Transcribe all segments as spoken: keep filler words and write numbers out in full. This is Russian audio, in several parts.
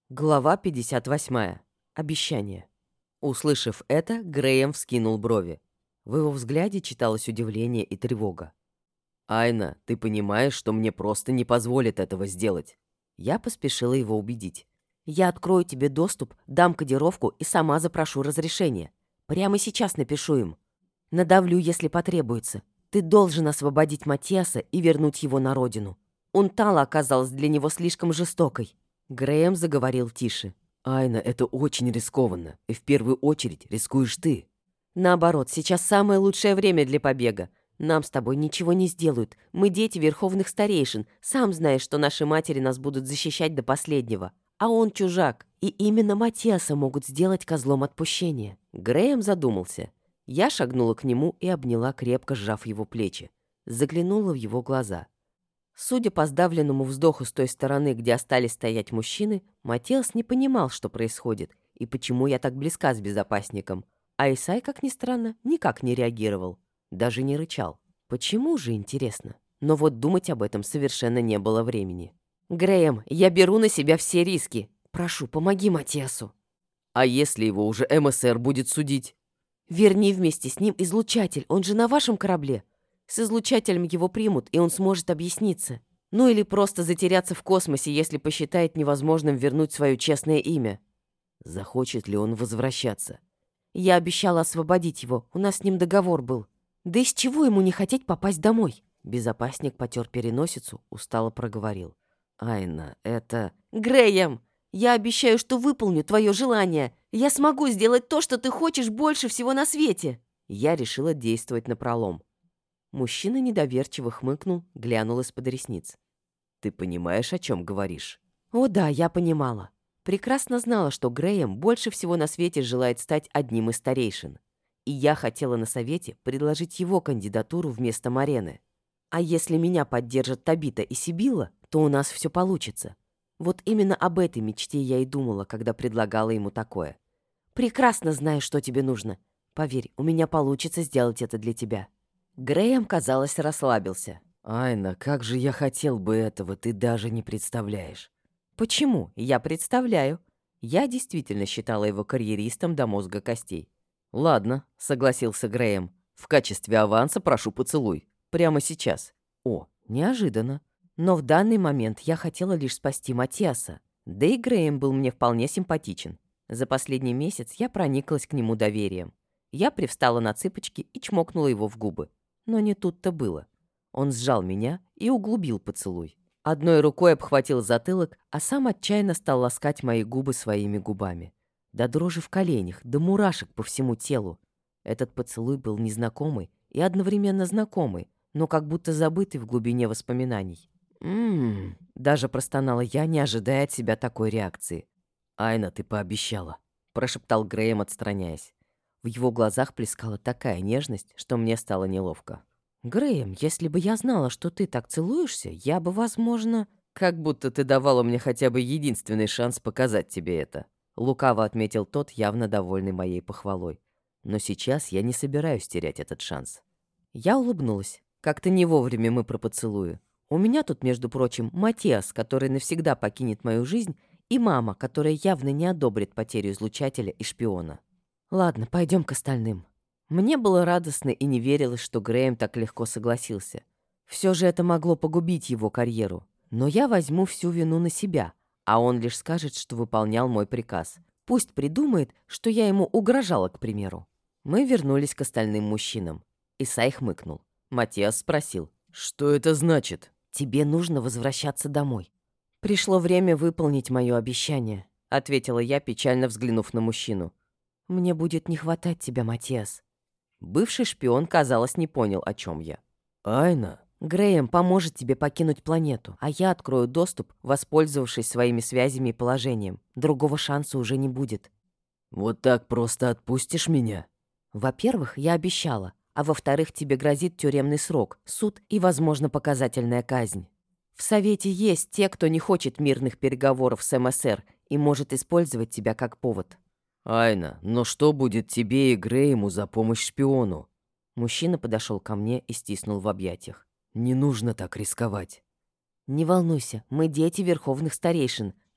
Глава пятьдесят восьмая. Обещание. Услышав это, Грэем вскинул брови. В его взгляде читалось удивление и тревога. «Айна, ты понимаешь, что мне просто не позволят этого сделать?» Я поспешила его убедить. «Я открою тебе доступ, дам кодировку и сама запрошу разрешение. Прямо сейчас напишу им. Надавлю, если потребуется. Ты должен освободить Матиаса и вернуть его на родину. Унтала оказалась для него слишком жестокой». Грэем заговорил тише. «Айна, это очень рискованно, и в первую очередь рискуешь ты». «Наоборот, сейчас самое лучшее время для побега. Нам с тобой ничего не сделают. Мы дети верховных старейшин. Сам знаешь, что наши матери нас будут защищать до последнего. А он чужак. И именно Матиаса могут сделать козлом отпущения». Грэем задумался. Я шагнула к нему и обняла, крепко сжав его плечи. Заглянула в его глаза. Судя по сдавленному вздоху с той стороны, где остались стоять мужчины, Матиас не понимал, что происходит и почему я так близка с безопасником. А Исай, как ни странно, никак не реагировал, даже не рычал. Почему же, интересно? Но вот думать об этом совершенно не было времени. «Грэем, я беру на себя все риски. Прошу, помоги Матиасу». «А если его уже эм эс эр будет судить?» «Верни вместе с ним излучатель, он же на вашем корабле. С излучателем его примут, и он сможет объясниться. Ну или просто затеряться в космосе, если посчитает невозможным вернуть свое честное имя». Захочет ли он возвращаться? Я обещала освободить его, у нас с ним договор был. Да из чего ему не хотеть попасть домой? Безопасник потер переносицу, устало проговорил. «Айна, это...» «Грэем, я обещаю, что выполню твое желание. Я смогу сделать то, что ты хочешь больше всего на свете». Я решила действовать напролом. Мужчина недоверчиво хмыкнул, глянул из-под ресниц. «Ты понимаешь, о чем говоришь?» О да, я понимала. Прекрасно знала, что Грэем больше всего на свете желает стать одним из старейшин. И я хотела на совете предложить его кандидатуру вместо Марены. А если меня поддержат Табита и Сибилла, то у нас все получится. Вот именно об этой мечте я и думала, когда предлагала ему такое. Прекрасно знаю, что тебе нужно. Поверь, у меня получится сделать это для тебя. Грэем, казалось, расслабился. «Айна, как же я хотел бы этого, ты даже не представляешь». Почему? Я представляю. Я действительно считала его карьеристом до мозга костей. «Ладно», — согласился Грэем. «В качестве аванса прошу поцелуй. Прямо сейчас». О, неожиданно. Но в данный момент я хотела лишь спасти Матиаса. Да и Грэем был мне вполне симпатичен. За последний месяц я прониклась к нему доверием. Я привстала на цыпочки и чмокнула его в губы. Но не тут-то было. Он сжал меня и углубил поцелуй. Одной рукой обхватил затылок, а сам отчаянно стал ласкать мои губы своими губами. До дрожи в коленях, до мурашек по всему телу. Этот поцелуй был незнакомый и одновременно знакомый, но как будто забытый в глубине воспоминаний. «М-м-м», даже простонала я, не ожидая от себя такой реакции. «Айна, ты пообещала», — прошептал Грэем, отстраняясь. В его глазах плескала такая нежность, что мне стало неловко. «Грэем, если бы я знала, что ты так целуешься, я бы, возможно...» «Как будто ты давала мне хотя бы единственный шанс показать тебе это», — лукаво отметил тот, явно довольный моей похвалой. «Но сейчас я не собираюсь терять этот шанс». Я улыбнулась. Как-то не вовремя мы про поцелуи. У меня тут, между прочим, Матиас, который навсегда покинет мою жизнь, и мама, которая явно не одобрит потерю излучателя и шпиона. Ладно, пойдем к остальным. Мне было радостно и не верилось, что Грэем так легко согласился. Все же это могло погубить его карьеру. Но я возьму всю вину на себя, а он лишь скажет, что выполнял мой приказ. Пусть придумает, что я ему угрожала, к примеру. Мы вернулись к остальным мужчинам. Исай хмыкнул. Матиас спросил. «Что это значит?» «Тебе нужно возвращаться домой». «Пришло время выполнить мое обещание», — ответила я, печально взглянув на мужчину. «Мне будет не хватать тебя, Матиас». Бывший шпион, казалось, не понял, о чем я. «Айна». «Грэем поможет тебе покинуть планету, а я открою доступ, воспользовавшись своими связями и положением. Другого шанса уже не будет». «Вот так просто отпустишь меня?» «Во-первых, я обещала, а во-вторых, тебе грозит тюремный срок, суд и, возможно, показательная казнь. В Совете есть те, кто не хочет мирных переговоров с эм эс эр и может использовать тебя как повод». «Айна, но что будет тебе и Грэему за помощь шпиону?» Мужчина подошел ко мне и стиснул в объятиях. «Не нужно так рисковать». «Не волнуйся, мы дети верховных старейшин.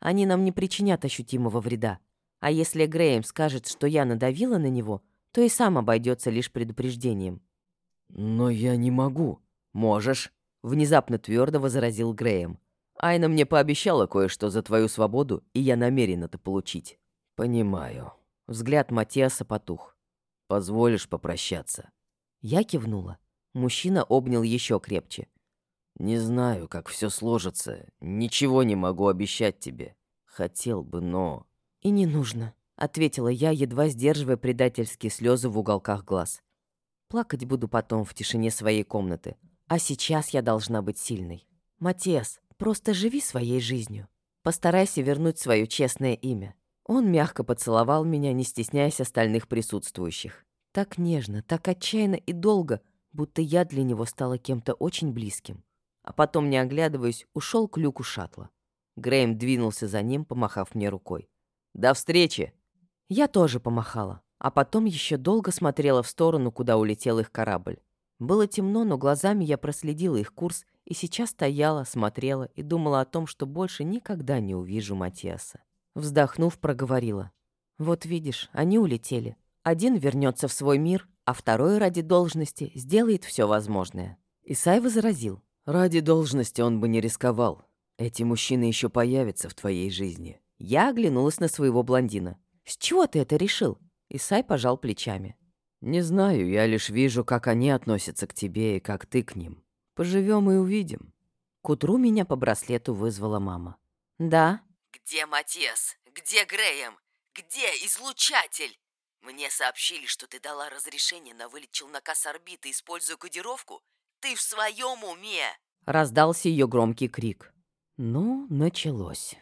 Они нам не причинят ощутимого вреда. А если Грэем скажет, что я надавила на него, то и сам обойдется лишь предупреждением». «Но я не могу». «Можешь», — внезапно твердо возразил Грэем. «Айна мне пообещала кое-что за твою свободу, и я намерен это получить». «Понимаю». Взгляд Матиаса потух. «Позволишь попрощаться?» Я кивнула. Мужчина обнял еще крепче. «Не знаю, как все сложится. Ничего не могу обещать тебе. Хотел бы, но...» «И не нужно», — ответила я, едва сдерживая предательские слезы в уголках глаз. «Плакать буду потом в тишине своей комнаты. А сейчас я должна быть сильной. Матиас, просто живи своей жизнью. Постарайся вернуть свое честное имя». Он мягко поцеловал меня, не стесняясь остальных присутствующих. Так нежно, так отчаянно и долго, будто я для него стала кем-то очень близким. А потом, не оглядываясь, ушел к люку шаттла. Грэем двинулся за ним, помахав мне рукой. «До встречи!» Я тоже помахала, а потом еще долго смотрела в сторону, куда улетел их корабль. Было темно, но глазами я проследила их курс и сейчас стояла, смотрела и думала о том, что больше никогда не увижу Матиаса. Вздохнув, проговорила. «Вот видишь, они улетели. Один вернется в свой мир, а второй ради должности сделает все возможное». Исай возразил. «Ради должности он бы не рисковал. Эти мужчины еще появятся в твоей жизни». Я оглянулась на своего блондина. «С чего ты это решил?» Исай пожал плечами. «Не знаю, я лишь вижу, как они относятся к тебе и как ты к ним. Поживем и увидим». К утру меня по браслету вызвала мама. «Да?» «Где Матиас? Где Грэем? Где излучатель? Мне сообщили, что ты дала разрешение на вылет челнока с орбиты, используя кодировку. Ты в своем уме?» Раздался ее громкий крик. Ну, началось.